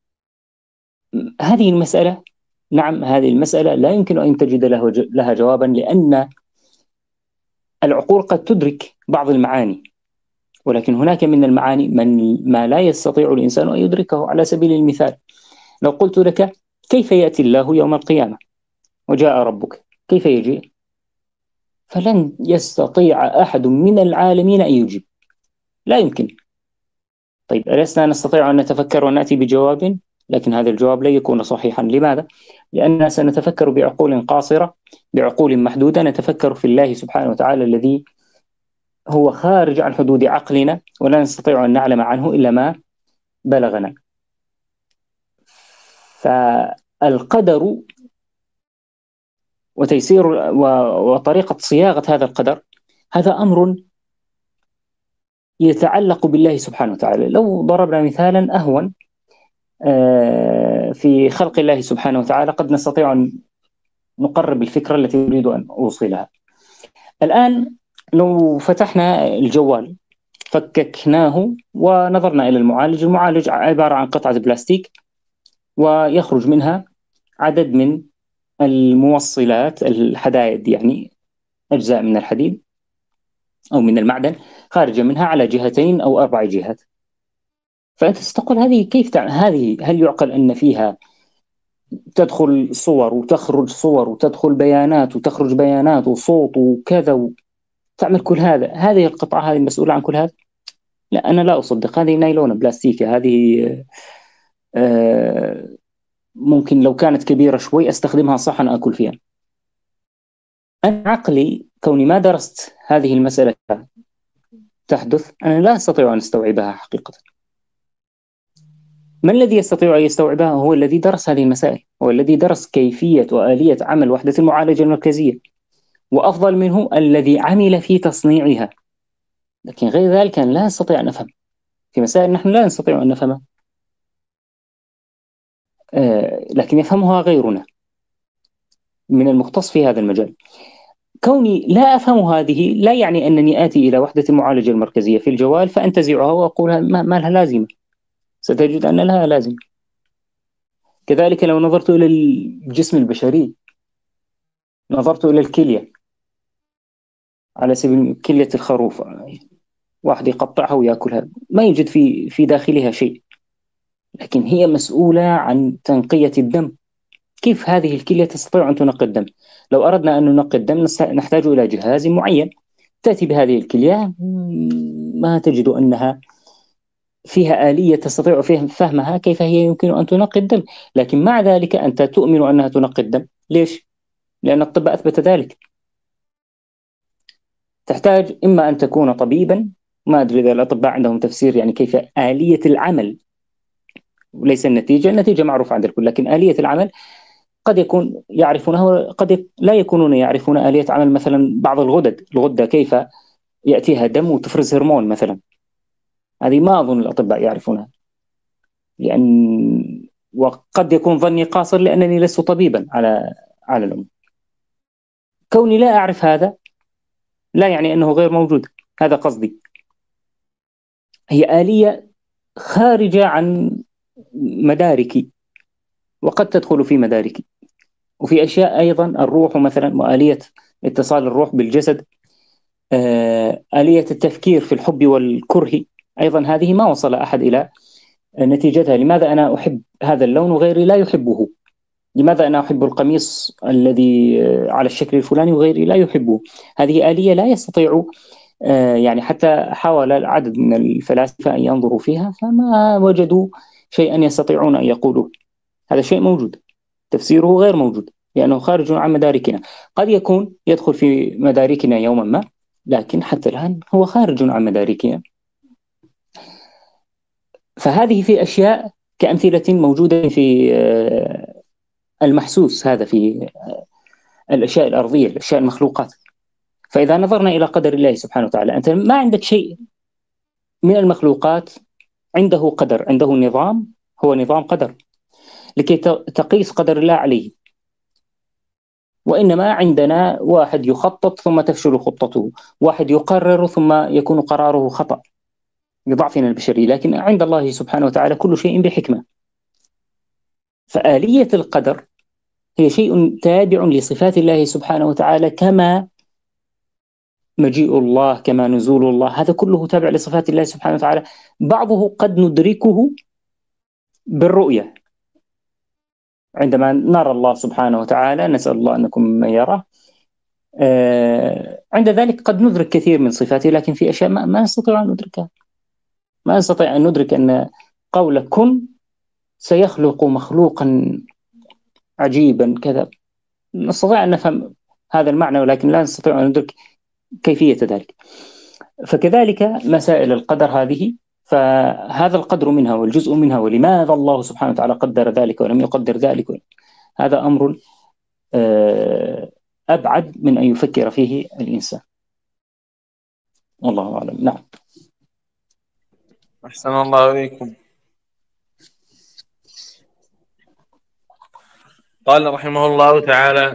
هذه المسألة، نعم هذه المسألة لا يمكن أن تجد له لها جوابا، لأن العقول قد تدرك بعض المعاني، ولكن هناك من المعاني من ما لا يستطيع الإنسان أن يدركه. على سبيل المثال، لو قلت لك كيف يأتي الله يوم القيامة وجاء ربك، كيف يجيء؟ فلن يستطيع أحد من العالمين أن يجيب، لا يمكن. طيب ألسنا نستطيع أن نتفكر ونأتي بجواب؟ لكن هذا الجواب لا يكون صحيحا. لماذا؟ لأننا سنتفكر بعقول قاصرة، بعقول محدودة، نتفكر في الله سبحانه وتعالى الذي هو خارج عن حدود عقلنا، ولا نستطيع أن نعلم عنه إلا ما بلغنا. فالقدر وتيسير وطريقة صياغة هذا القدر هذا أمر يتعلق بالله سبحانه وتعالى. لو ضربنا مثالا أهون في خلق الله سبحانه وتعالى قد نستطيع أن نقرب الفكرة التي أريد أن أوصلها. الآن لو فتحنا الجوال فككناه ونظرنا إلى المعالج، المعالج عبارة عن قطعة بلاستيك ويخرج منها عدد من الموصلات، الحدائد، يعني أجزاء من الحديد أو من المعدن خارجة منها على جهتين أو أربع جهات. فأنت ستقول هذه كيف تعمل؟ هذه هل يعقل أن فيها تدخل صور وتخرج صور وتدخل بيانات وتخرج بيانات وصوت وكذا وتعمل كل هذا؟ هذه القطعة هذه مسؤولة عن كل هذا؟ لا، أنا لا أصدق. هذه نايلون بلاستيكية، هذه آه ممكن لو كانت كبيرة شوي أستخدمها صحن أكل فيها. أنا عقلي كوني ما درست هذه المسألة تحدث، أنا لا أستطيع أن أستوعبها حقيقة. من الذي يستطيع أن يستوعبها؟ هو الذي درس هذه المسائل، هو الذي درس كيفية وآلية عمل وحدة المعالجة المركزية، وأفضل منه الذي عمل في تصنيعها. لكن غير ذلك أنا لا أستطيع أن أفهم في مسائل نحن لا نستطيع أن نفهمها، آه لكن يفهمها غيرنا من المختص في هذا المجال. كوني لا أفهم هذه لا يعني أنني آتي إلى وحدة المعالجة المركزية في الجوال فأنتزعها وأقول ما, ما لها لازمة. ستجد أن لها لازمة. كذلك لو نظرت إلى الجسم البشري، نظرت إلى الكلية على سبيل كلية الخروف، واحد يقطعها ويأكلها، ما يوجد في في داخلها شيء، لكن هي مسؤولة عن تنقية الدم. كيف هذه الكلية تستطيع أن تنقي الدم؟ لو أردنا أن ننقي الدم نحتاج إلى جهاز معين، تأتي بهذه الكلية ما تجد أنها فيها آلية تستطيع فهم فهمها كيف هي يمكن أن تنقي الدم، لكن مع ذلك أنت تؤمن أنها تنقي الدم. ليش؟ لأن الطب أثبت ذلك. تحتاج إما أن تكون طبيبا، ما أدري إذا الأطباء عندهم تفسير يعني كيف آلية العمل وليس النتيجة. النتيجة معروفة عند الكل، لكن آلية العمل قد يكون يعرفونها وقد لا يكونون يعرفون آلية عمل مثلا بعض الغدد، الغدة كيف يأتيها دم وتفرز هرمون مثلا، هذه ما أظن الأطباء يعرفونها، لأن وقد يكون ظني قاصر لأنني لست طبيبا على على الأمر. كوني لا أعرف هذا لا يعني أنه غير موجود، هذا قصدي. هي آلية خارجة عن مداركي وقد تدخل في مداركي. وفي أشياء أيضا، الروح مثلا وآلية اتصال الروح بالجسد، آه، آلية التفكير في الحب والكره، أيضا هذه ما وصل أحد إلى نتيجتها. لماذا أنا أحب هذا اللون وغيري لا يحبه؟ لماذا أنا أحب القميص الذي على الشكل الفلاني وغيري لا يحبه؟ هذه آلية لا يستطيع، يعني حتى حاول العدد من الفلاسفة أن ينظروا فيها فما وجدوا شيئا يستطيعون أن يقولوه. هذا شيء موجود، تفسيره غير موجود لأنه خارج عن مداركنا. قد يكون يدخل في مداركنا يوما ما، لكن حتى الآن هو خارج عن مداركنا. فهذه في أشياء كأمثلة موجودة في المحسوس، هذا في الأشياء الأرضية، الأشياء المخلوقات. فإذا نظرنا إلى قدر الله سبحانه وتعالى، أنت ما عندك شيء من المخلوقات عنده قدر، عنده نظام، هو نظام قدر لكي تقيس قدر الله عليه. وإنما عندنا واحد يخطط ثم تفشل خطته، واحد يقرر ثم يكون قراره خطأ بضعفنا البشري، لكن عند الله سبحانه وتعالى كل شيء بحكمة. فآلية القدر هي شيء تابع لصفات الله سبحانه وتعالى، كما مجيء الله، كما نزول الله، هذا كله تابع لصفات الله سبحانه وتعالى. بعضه قد ندركه بالرؤية عندما نرى الله سبحانه وتعالى، نسأل الله أن نكون ممن يراه. آه عند ذلك قد ندرك كثير من صفاته، لكن في أشياء ما, ما نستطيع أن ندركها. ما نستطيع أن ندرك أن قول كن سيخلق مخلوقا عجيبا كذا. نستطيع أن نفهم هذا المعنى، ولكن لا نستطيع أن ندرك كيفية ذلك. فكذلك مسائل القدر هذه، فهذا القدر منها والجزء منها، ولماذا الله سبحانه وتعالى قدر ذلك ولم يقدر ذلك، هذا أمر أبعد من أن يفكر فيه الإنسان. والله أعلم. نعم. أحسن الله إليكم. قال رحمه الله تعالى: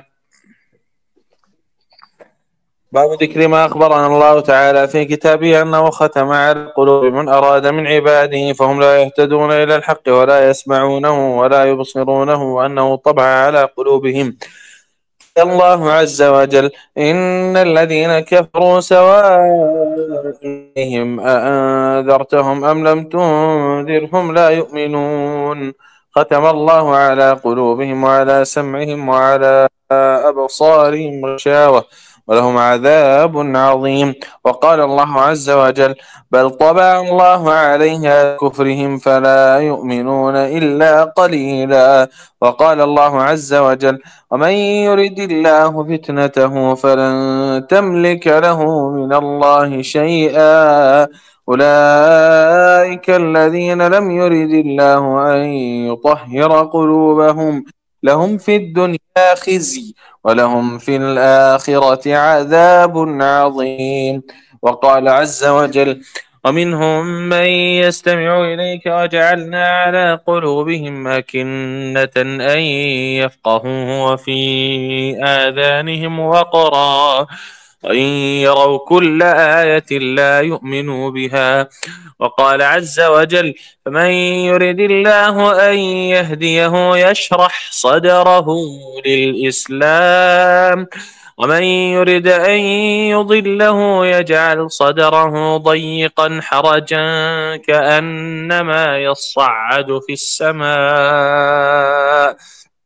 باب ذكر ما أخبرنا الله تعالى في كتابه أنه ختم على قلوب من أراد من عباده فهم لا يهتدون إلى الحق ولا يسمعونه ولا يبصرونه، وأنه طبع على قلوبهم. الله عز وجل: إن الذين كفروا سواء عليهم أأنذرتهم أم لم تنذرهم لا يؤمنون. ختم الله على قلوبهم وعلى سمعهم وعلى أبصارهم غشاوة ولهم عذاب عظيم. وقال الله عز وجل: بل طبع الله عليها كفرهم فلا يؤمنون إلا قليلا. وقال الله عز وجل: ومن يرد الله فتنته فلن تملك له من الله شيئا. أولئك الذين لم يرد الله أن يطهر قلوبهم، لهم في الدنيا خزي ولهم في الآخرة عذاب عظيم. وقال عز وجل: ومنهم من يستمع إليك وجعلنا على قلوبهم أكنة أن يفقهوا وفي آذانهم وقرا وإن يروا كل آية لا يؤمنوا بها. وقال عز وجل: فمن يرد الله أن يهديه يشرح صدره للإسلام ومن يرد أن يضله يجعل صدره ضيقا حرجا كأنما يصعد في السماء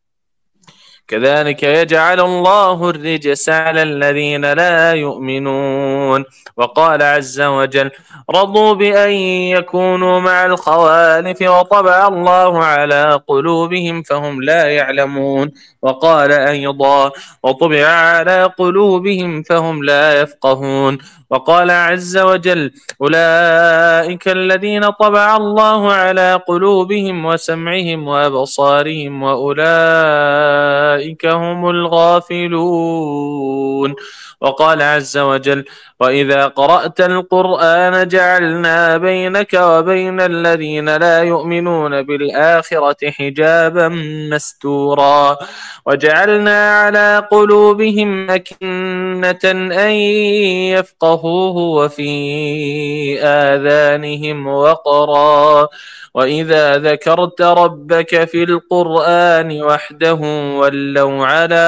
كذلك يجعل الله الرجس على الذين لا يؤمنون. وقال عز وجل رضوا بأن يكونوا مع الخوالف وطبع الله على قلوبهم فهم لا يعلمون. وقال أيضا وطبع على قلوبهم فهم لا يفقهون. وقال عز وجل أولئك الذين طبع الله على قلوبهم وسمعهم وأبصارهم وأولئك هم الغافلون. وقال عز وجل وإذا قرأت القرآن جعلنا بينك وبين الذين لا يؤمنون بالآخرة حجابا مستورا وجعلنا على قلوبهم أكنة أن يفقهوه وفي آذانهم وقرا وإذا ذكرت ربك في القرآن وحده ولوا على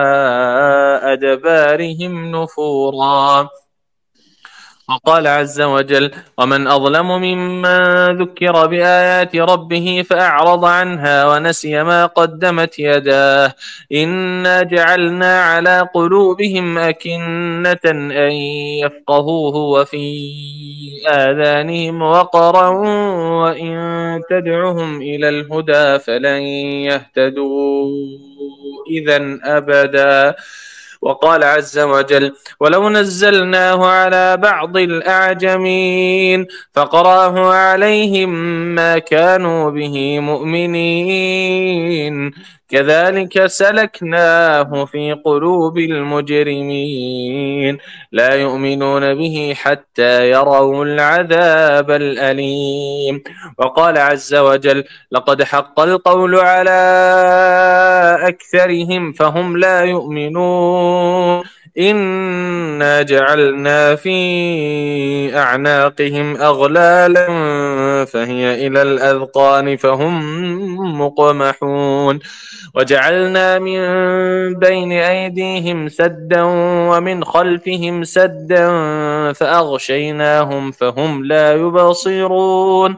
أدبارهم نفورا. وقال عز وجل ومن أظلم ممن ذكر بآيات ربه فأعرض عنها ونسي ما قدمت يداه إنا جعلنا على قلوبهم أكنة أن يفقهوه وفي آذانهم وقرا وإن تدعهم إلى الهدى فلن يهتدوا إذا أبدا. وقال عز وجل ولو نزلناه على بعض الأعجمين فقرأه عليهم ما كانوا به مؤمنين كذلك سلكناه في قلوب المجرمين لا يؤمنون به حتى يروا العذاب الأليم. وقال عز وجل لقد حق القول على أكثرهم فهم لا يؤمنون إنا جعلنا في أعناقهم أغلالا فهي إلى الأذقان فهم مقمحون وجعلنا من بين أيديهم سدا ومن خلفهم سدا فأغشيناهم فهم لا يبصرون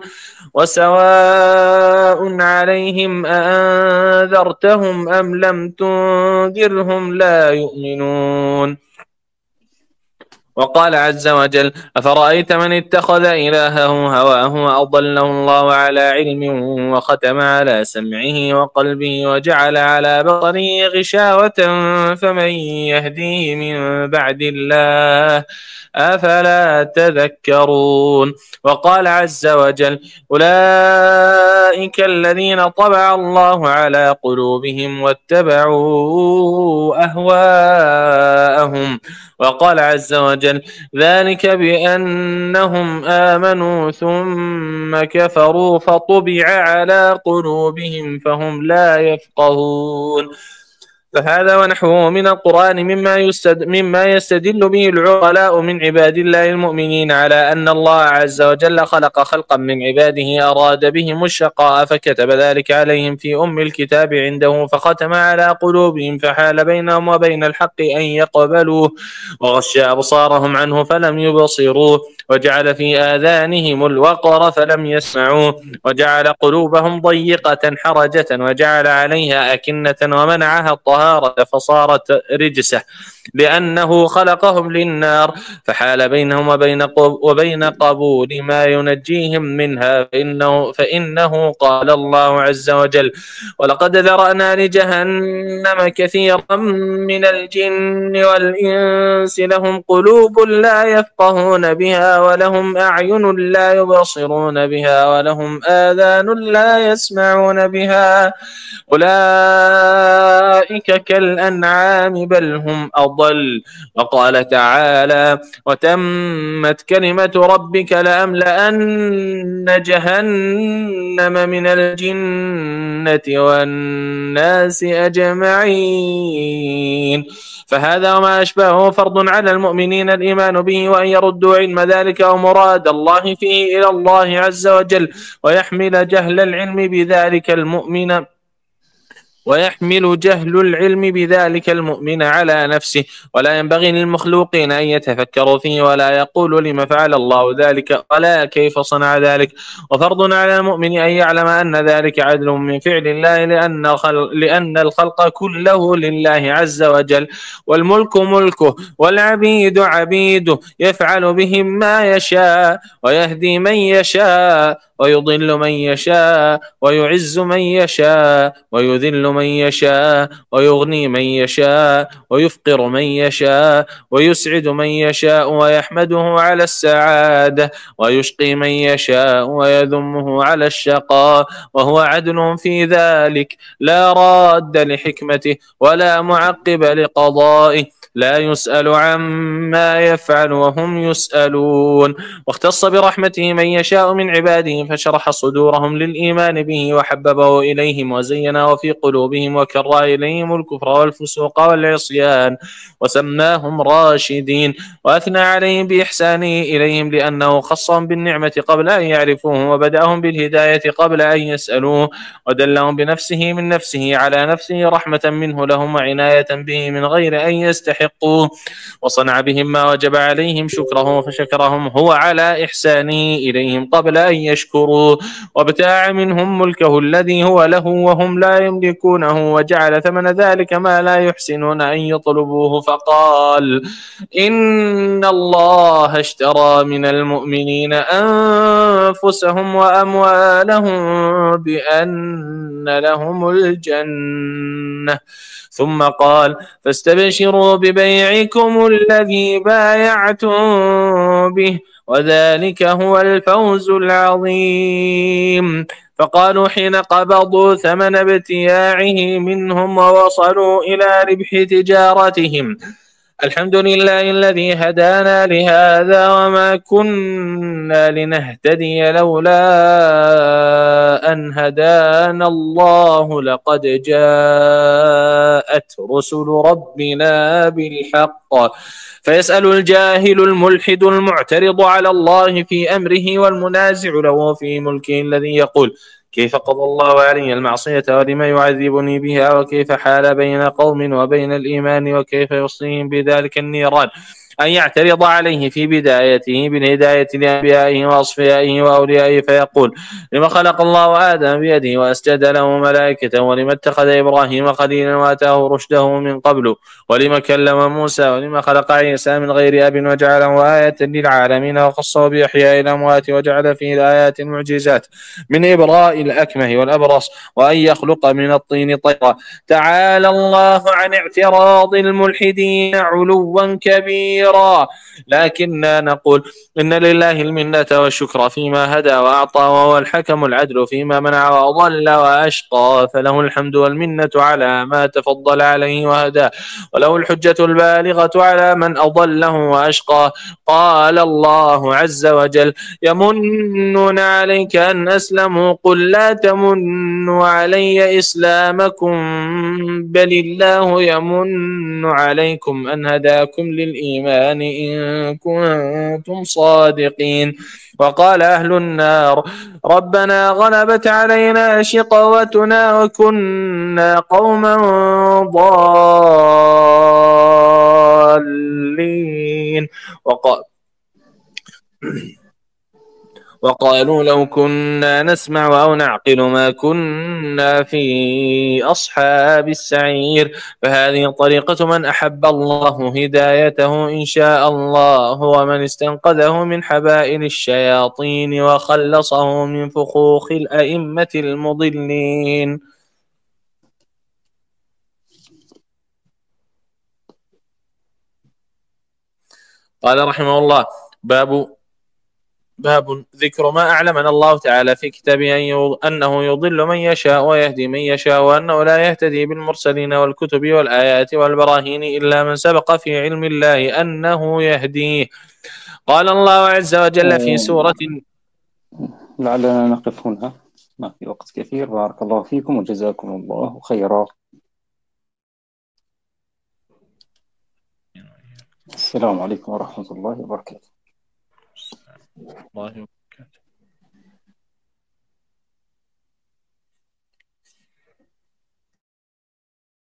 وسواء عليهم أأنذرتهم أم لم تنذرهم لا يؤمنون. وقال عز وجل أفرأيت من اتخذ إلهه هواه وأضله الله على علم وختم على سمعه وقلبه وجعل على بصره غشاوة فمن يهديه من بعد الله أفلا تذكرون. وقال عز وجل أولئك الذين طبع الله على قلوبهم واتبعوا أهواءهم. وقال عز وجل ذلك بأنهم آمنوا ثم كفروا فطبع على قلوبهم فهم لا يفقهون. فهذا ونحوه من القرآن مما, يستد مما يستدل به العقلاء من عباد الله المؤمنين على أن الله عز وجل خلق خلقا من عباده أراد بهم الشقاء فكتب ذلك عليهم في أم الكتاب عنده فختم على قلوبهم فحال بينهم وبين الحق أن يقبلوه وغشى أبصارهم عنه فلم يبصروه وجعل في آذانهم الوقر فلم يسمعوه وجعل قلوبهم ضيقة حرجة وجعل عليها أكنة ومنعها الطهارة فصارت رجسة لأنه خلقهم للنار فحال بينهم وبين, وبين قبول ما ينجيهم منها فإنه, فإنه قال الله عز وجل ولقد ذرأنا لجهنم كثيرا من الجن والإنس لهم قلوب لا يفقهون بها ولهم أعين لا يبصرون بها ولهم آذان لا يسمعون بها أولئك كالأنعام بل هم أضل. وقال تعالى وتمت كلمة ربك لأملأن جهنم من الجنة والناس أجمعين. فهذا وما أشبهه فرض على المؤمنين الإيمان به وأن يردوا علم ذلك ومراد الله فيه إلى الله عز وجل ويحمل جهل العلم بذلك المؤمن ويحمل جهل العلم بذلك المؤمن على نفسه، ولا ينبغي للمخلوقين أن يتفكروا فيه ولا يقولوا لما فعل الله ذلك ولا كيف صنع ذلك. وفرض على المؤمن أن يعلم أن ذلك عدل من فعل الله، لأن الخلق, لأن الخلق كله لله عز وجل، والملك ملكه، والعبيد عبيده، يفعل بهم ما يشاء، ويهدي من يشاء، ويضل من يشاء، ويعز من يشاء، ويذل من يشاء، ويغني من يشاء، ويفقر من يشاء، ويسعد من يشاء ويحمده على السعادة، ويشقي من يشاء ويذمه على الشقاء، وهو عدل في ذلك، لا راد لحكمته ولا معقب لقضائه، لا يسأل عما يفعل وهم يسألون. واختص برحمته من يشاء من عباده فشرح صدورهم للإيمان به وحببه إليهم وزينه في قلوبهم وكره إليهم الكفر والفسوق والعصيان وسماهم راشدين، وأثنى عليهم بإحسانه إليهم لأنه خصهم بالنعمة قبل أن يعرفوه، وبدأهم بالهداية قبل أن يسألوه، ودلهم بنفسه من نفسه على نفسه رحمة منه لهم وعناية به من غير أن يستحقوه، وصنع بهم ما وجب عليهم شكره فشكرهم هو على إحسانه إليهم قبل أن يشكروه، وابتاع منهم ملكه الذي هو له وهم لا يملكونه، وجعل ثمن ذلك ما لا يحسنون أن يطلبوه، فقال إن الله اشترى من المؤمنين أنفسهم وأموالهم بأن لهم الجنة، ثم قال فاستبشروا ببيعكم الذي بايعتم به وذلك هو الفوز العظيم. فقالوا حين قبضوا ثمن ابتياعه منهم ووصلوا إلى ربح تجارتهم الحمد لله الذي هدانا لهذا وما كنا لنهتدي لولا أن هدانا الله، لقد جاءت رسل ربنا بالحق. فيسأل الجاهل الملحد المعترض على الله في أمره والمنازع له في ملكه الذي يقول كيف قضى الله علي المعصية ولما يعذبني بها، وكيف حال بين قوم وبين الإيمان، وكيف يصليهم بذلك النيران، أن يعترض عليه في بدايته بالهداية لأنبيائه وأصفيائه وأوليائه فيقول لما خلق الله آدم بيده وأسجد له ملائكته، ولما اتخذ إبراهيم خليلا وآتاه رشده من قبل، ولما كلم موسى، ولما خلق عيسى من غير أب وجعله آية للعالمين، وخصه بإحياء الأموات وجعل فيه الآيات المعجزات من إبراء الأكمه والأبرص وأن يخلق من الطين طيرا. تعالى الله عن اعتراض الملحدين علوا كبيرا، لكننا نقول إن لله المنة والشكر فيما هدى وأعطى، وهو الحكم العدل فيما منع وأضل وأشقى، فله الحمد والمنة على ما تفضل عليه وهدى، وله الحجة البالغة على من أضله وأشقى. قال الله عز وجل يمنون عليك أن أسلموا قل لا تمنوا علي إسلامكم بل الله يمن عليكم أن هداكم للإيمان إن كنتم صادقين. وقال أهل النار ربنا غلبت علينا شقوتنا وكنا قوما ضالين. وقال وقالوا لو كنا نسمع أو نعقل ما كنا في أصحاب السعير. فهذه طريقة من أحب الله هدايته إن شاء الله، ومن استنقذه من حبائل الشياطين وخلصه من فخوخ الأئمة المضلين. قال رحمه الله باب باب ذكر ما أعلمنا الله تعالى في كتابه أنه يضل من يشاء ويهدي من يشاء، وأنه لا يهتدي بالمرسلين والكتب والآيات والبراهين إلا من سبق في علم الله أنه يهديه. قال الله عز وجل في سورة لعلنا نقف هنا، ما في وقت كثير. بارك الله فيكم وجزاكم الله خيرا. السلام عليكم ورحمة الله وبركاته.